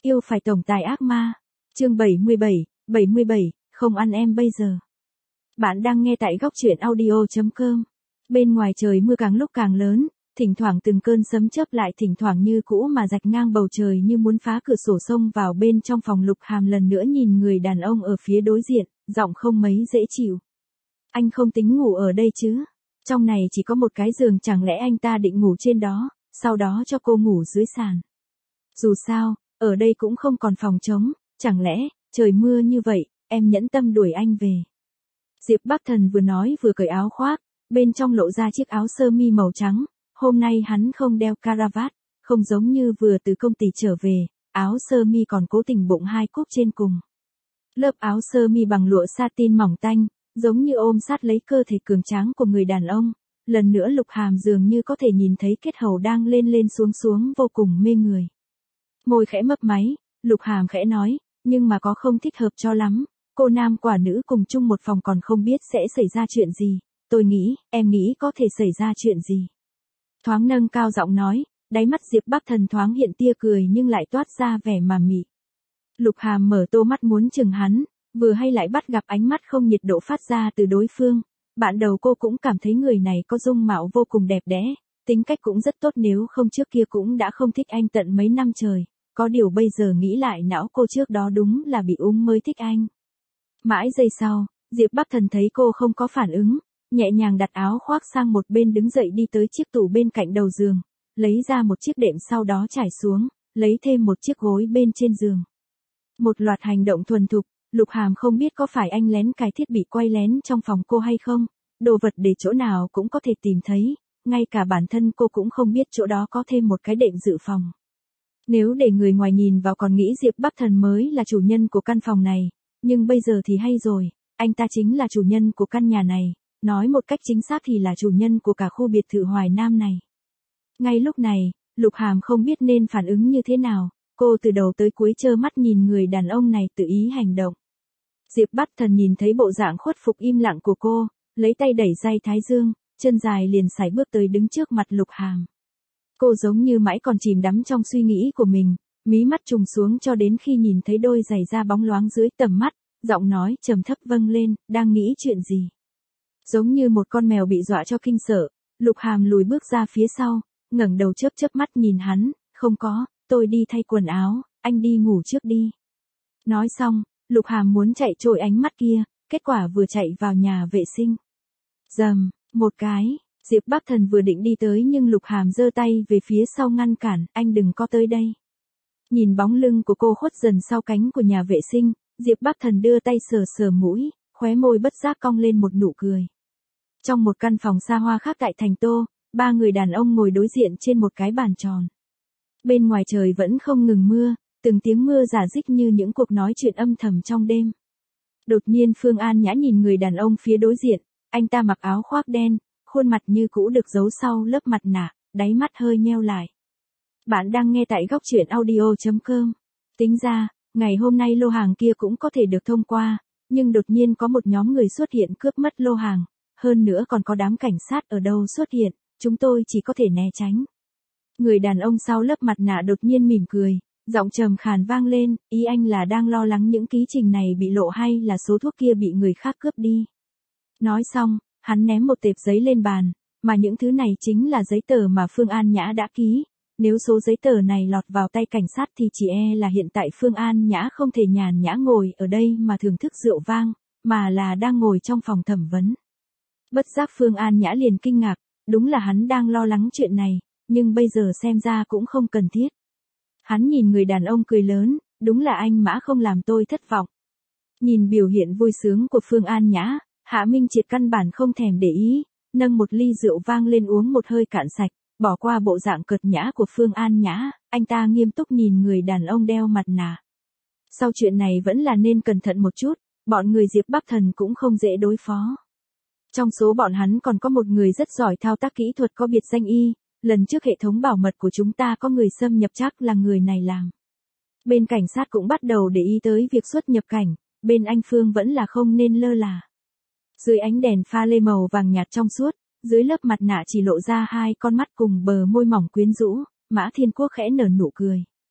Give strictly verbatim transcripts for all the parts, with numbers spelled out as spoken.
Yêu phải tổng tài ác ma. Chương bảy mươi bảy, bảy mươi bảy, không ăn em bây giờ. Bạn đang nghe tại góc truyện audio chấm com. Bên ngoài trời mưa càng lúc càng lớn, thỉnh thoảng từng cơn sấm chớp lại thỉnh thoảng như cũ mà rạch ngang bầu trời như muốn phá cửa sổ xông vào bên trong phòng. Lục Hàm lần nữa nhìn người đàn ông ở phía đối diện, giọng không mấy dễ chịu. Anh không tính ngủ ở đây chứ? Trong này chỉ có một cái giường, chẳng lẽ anh ta định ngủ trên đó, sau đó cho cô ngủ dưới sàn? Dù sao, ở đây cũng không còn phòng trống, chẳng lẽ, trời mưa như vậy, em nhẫn tâm đuổi anh về? Diệp Bắc Thần vừa nói vừa cởi áo khoác, bên trong lộ ra chiếc áo sơ mi màu trắng. Hôm nay hắn không đeo caravat, không giống như vừa từ công ty trở về, áo sơ mi còn cố tình bụng hai cúc trên cùng. Lớp áo sơ mi bằng lụa satin mỏng tanh, giống như ôm sát lấy cơ thể cường tráng của người đàn ông. Lần nữa Lục Hàm dường như có thể nhìn thấy kết hầu đang lên lên xuống xuống vô cùng mê người. Môi khẽ mấp máy, Lục Hàm khẽ nói, nhưng mà có không thích hợp cho lắm, cô nam quả nữ cùng chung một phòng còn không biết sẽ xảy ra chuyện gì, tôi nghĩ, em nghĩ có thể xảy ra chuyện gì. Thoáng nâng cao giọng nói, đáy mắt Diệp Bắc Thần thoáng hiện tia cười nhưng lại toát ra vẻ mà mị. Lục Hàm mở to mắt muốn chừng hắn, vừa hay lại bắt gặp ánh mắt không nhiệt độ phát ra từ đối phương. Bạn đầu cô cũng cảm thấy người này có dung mạo vô cùng đẹp đẽ, tính cách cũng rất tốt, nếu không trước kia cũng đã không thích anh tận mấy năm trời. Có điều bây giờ nghĩ lại não cô trước đó đúng là bị ung mới thích anh. Mãi giây sau, Diệp Bắc Thần thấy cô không có phản ứng, nhẹ nhàng đặt áo khoác sang một bên, đứng dậy đi tới chiếc tủ bên cạnh đầu giường, lấy ra một chiếc đệm, sau đó trải xuống, lấy thêm một chiếc gối bên trên giường. Một loạt hành động thuần thục. Lục Hàm không biết có phải anh lén cài thiết bị quay lén trong phòng cô hay không, đồ vật để chỗ nào cũng có thể tìm thấy, ngay cả bản thân cô cũng không biết chỗ đó có thêm một cái đệm dự phòng. Nếu để người ngoài nhìn vào còn nghĩ Diệp Bắc Thần mới là chủ nhân của căn phòng này, nhưng bây giờ thì hay rồi, anh ta chính là chủ nhân của căn nhà này, nói một cách chính xác thì là chủ nhân của cả khu biệt thự Hoài Nam này. Ngay lúc này, Lục Hàm không biết nên phản ứng như thế nào, cô từ đầu tới cuối trơ mắt nhìn người đàn ông này tự ý hành động. Diệp Bắc Thần nhìn thấy bộ dạng khuất phục im lặng của cô, lấy tay đẩy dây thái dương, chân dài liền sải bước tới đứng trước mặt Lục Hàm. Cô giống như mãi còn chìm đắm trong suy nghĩ của mình, mí mắt trùng xuống cho đến khi nhìn thấy đôi giày da bóng loáng dưới tầm mắt, giọng nói trầm thấp vâng lên, đang nghĩ chuyện gì? Giống như một con mèo bị dọa cho kinh sợ, Lục Hàm lùi bước ra phía sau, ngẩng đầu chớp chớp mắt nhìn hắn, không có, tôi đi thay quần áo, anh đi ngủ trước đi. Nói xong, Lục Hàm muốn chạy trội ánh mắt kia, kết quả vừa chạy vào nhà vệ sinh. Rầm, một cái, Diệp Bắc Thần vừa định đi tới nhưng Lục Hàm giơ tay về phía sau ngăn cản, anh đừng có tới đây. Nhìn bóng lưng của cô khuất dần sau cánh của nhà vệ sinh, Diệp Bắc Thần đưa tay sờ sờ mũi, khóe môi bất giác cong lên một nụ cười. Trong một căn phòng xa hoa khác tại thành Tô, ba người đàn ông ngồi đối diện trên một cái bàn tròn. Bên ngoài trời vẫn không ngừng mưa, từng tiếng mưa rả rích như những cuộc nói chuyện âm thầm trong đêm. Đột nhiên Phương An Nhã nhìn người đàn ông phía đối diện, anh ta mặc áo khoác đen, khuôn mặt như cũ được giấu sau lớp mặt nạ, đáy mắt hơi nheo lại. Bạn đang nghe tại góc truyện audio chấm com. Tính ra, ngày hôm nay lô hàng kia cũng có thể được thông qua, nhưng đột nhiên có một nhóm người xuất hiện cướp mất lô hàng, hơn nữa còn có đám cảnh sát ở đâu xuất hiện, chúng tôi chỉ có thể né tránh. Người đàn ông sau lớp mặt nạ đột nhiên mỉm cười, giọng trầm khàn vang lên, ý anh là đang lo lắng những ký trình này bị lộ hay là số thuốc kia bị người khác cướp đi. Nói xong, hắn ném một tệp giấy lên bàn, mà những thứ này chính là giấy tờ mà Phương An Nhã đã ký. Nếu số giấy tờ này lọt vào tay cảnh sát thì chỉ e là hiện tại Phương An Nhã không thể nhàn nhã ngồi ở đây mà thưởng thức rượu vang, mà là đang ngồi trong phòng thẩm vấn. Bất giác Phương An Nhã liền kinh ngạc, đúng là hắn đang lo lắng chuyện này, nhưng bây giờ xem ra cũng không cần thiết. Hắn nhìn người đàn ông cười lớn, đúng là anh Mã không làm tôi thất vọng. Nhìn biểu hiện vui sướng của Phương An Nhã, Hạ Minh Triệt căn bản không thèm để ý, nâng một ly rượu vang lên uống một hơi cạn sạch, bỏ qua bộ dạng cợt nhã của Phương An Nhã, anh ta nghiêm túc nhìn người đàn ông đeo mặt nạ. Sau chuyện này vẫn là nên cẩn thận một chút, bọn người Diệp Bắc Thần cũng không dễ đối phó. Trong số bọn hắn còn có một người rất giỏi thao tác kỹ thuật có biệt danh Y, lần trước hệ thống bảo mật của chúng ta có người xâm nhập chắc là người này làm. Bên cảnh sát cũng bắt đầu để ý tới việc xuất nhập cảnh, bên anh Phương vẫn là không nên lơ là. Dưới ánh đèn pha lê màu vàng nhạt trong suốt, dưới lớp mặt nạ chỉ lộ ra hai con mắt cùng bờ môi mỏng quyến rũ, Mã Thiên Quốc khẽ nở nụ cười.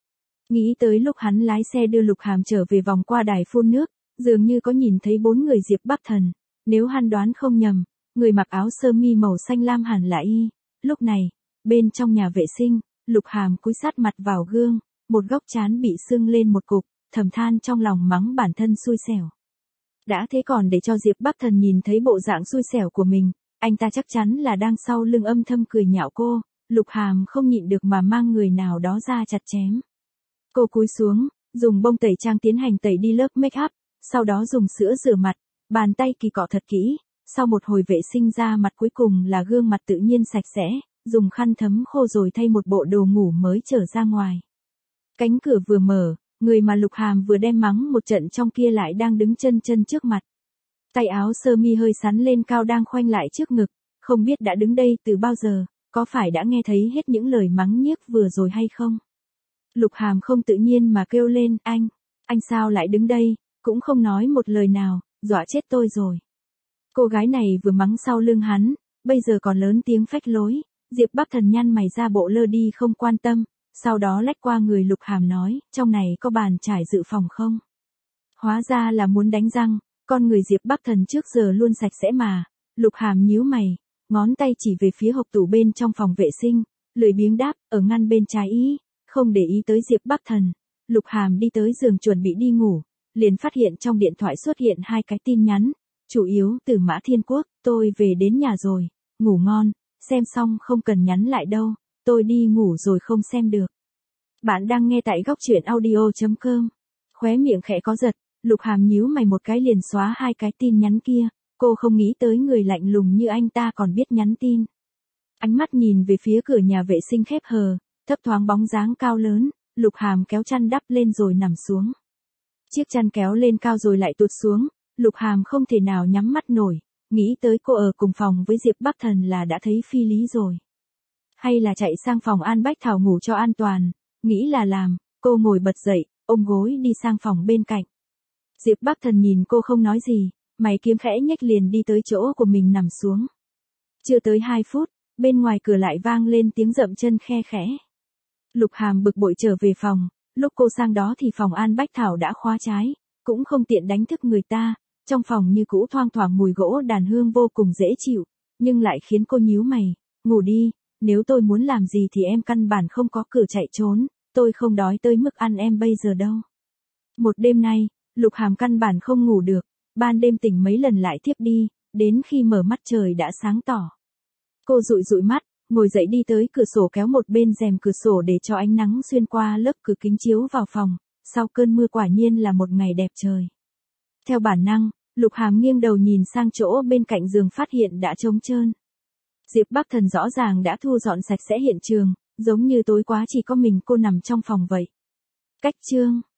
Nghĩ tới lúc hắn lái xe đưa Lục Hàm trở về vòng qua đài phun nước, dường như có nhìn thấy bốn người Diệp Bắc Thần. Nếu hắn đoán không nhầm, người mặc áo sơ mi màu xanh lam hẳn là y. Lúc này, bên trong nhà vệ sinh, Lục Hàm cúi sát mặt vào gương, một góc trán bị sưng lên một cục, thầm than trong lòng mắng bản thân xui xẻo. Đã thế còn để cho Diệp Bắc Thần nhìn thấy bộ dạng xui xẻo của mình, anh ta chắc chắn là đang sau lưng âm thầm cười nhạo cô. Lục Hàm không nhịn được mà mang người nào đó ra chặt chém. Cô cúi xuống, dùng bông tẩy trang tiến hành tẩy đi lớp make up, sau đó dùng sữa rửa mặt, bàn tay kỳ cọ thật kỹ. Sau một hồi vệ sinh da mặt cuối cùng là gương mặt tự nhiên sạch sẽ, dùng khăn thấm khô rồi thay một bộ đồ ngủ mới trở ra ngoài. Cánh cửa vừa mở, người mà Lục Hàm vừa đem mắng một trận trong kia lại đang đứng chân chân trước mặt. Tay áo sơ mi hơi sắn lên cao đang khoanh lại trước ngực, không biết đã đứng đây từ bao giờ, có phải đã nghe thấy hết những lời mắng nhiếc vừa rồi hay không? Lục Hàm không tự nhiên mà kêu lên, anh, anh sao lại đứng đây, cũng không nói một lời nào, dọa chết tôi rồi. Cô gái này vừa mắng sau lưng hắn, bây giờ còn lớn tiếng phách lối. Diệp Bắc Thần nhăn mày ra bộ lơ đi không quan tâm, sau đó lách qua người Lục Hàm nói, trong này có bàn trải dự phòng không? Hóa ra là muốn đánh răng, con người Diệp Bắc Thần trước giờ luôn sạch sẽ mà. Lục Hàm nhíu mày, ngón tay chỉ về phía hộc tủ bên trong phòng vệ sinh, lười biếng đáp, ở ngăn bên trái ý, không để ý tới Diệp Bắc Thần. Lục Hàm đi tới giường chuẩn bị đi ngủ, liền phát hiện trong điện thoại xuất hiện hai cái tin nhắn, chủ yếu từ Mã Thiên Quốc, tôi về đến nhà rồi, ngủ ngon, xem xong không cần nhắn lại đâu, tôi đi ngủ rồi không xem được. Bạn đang nghe tại góc truyện audio chấm com. Khóe miệng khẽ có giật, Lục Hàm nhíu mày một cái liền xóa hai cái tin nhắn kia, cô không nghĩ tới người lạnh lùng như anh ta còn biết nhắn tin. Ánh mắt nhìn về phía cửa nhà vệ sinh khép hờ, thấp thoáng bóng dáng cao lớn, Lục Hàm kéo chăn đắp lên rồi nằm xuống. Chiếc chăn kéo lên cao rồi lại tụt xuống, Lục Hàm không thể nào nhắm mắt nổi, nghĩ tới cô ở cùng phòng với Diệp Bắc Thần là đã thấy phi lý rồi. Hay là chạy sang phòng An Bách Thảo ngủ cho an toàn, nghĩ là làm, cô ngồi bật dậy, ôm gối đi sang phòng bên cạnh. Diệp Bắc Thần nhìn cô không nói gì, mày kiếm khẽ nhếch liền đi tới chỗ của mình nằm xuống. Chưa tới hai phút, bên ngoài cửa lại vang lên tiếng dậm chân khe khẽ. Lục Hàm bực bội trở về phòng, lúc cô sang đó thì phòng An Bách Thảo đã khóa trái, cũng không tiện đánh thức người ta, trong phòng như cũ thoang thoảng mùi gỗ đàn hương vô cùng dễ chịu, nhưng lại khiến cô nhíu mày, ngủ đi, nếu tôi muốn làm gì thì em căn bản không có cửa chạy trốn, tôi không đói tới mức ăn em bây giờ đâu. Một đêm nay, Lục Hàm căn bản không ngủ được, ban đêm tỉnh mấy lần lại thiếp đi, đến khi mở mắt trời đã sáng tỏ. Cô dụi dụi mắt, ngồi dậy đi tới cửa sổ kéo một bên rèm cửa sổ để cho ánh nắng xuyên qua lớp cửa kính chiếu vào phòng, sau cơn mưa quả nhiên là một ngày đẹp trời. Theo bản năng, Lục Hàm nghiêng đầu nhìn sang chỗ bên cạnh giường phát hiện đã trống trơn. Diệp Bắc Thần rõ ràng đã thu dọn sạch sẽ hiện trường, giống như tối quá chỉ có mình cô nằm trong phòng vậy. Cách chương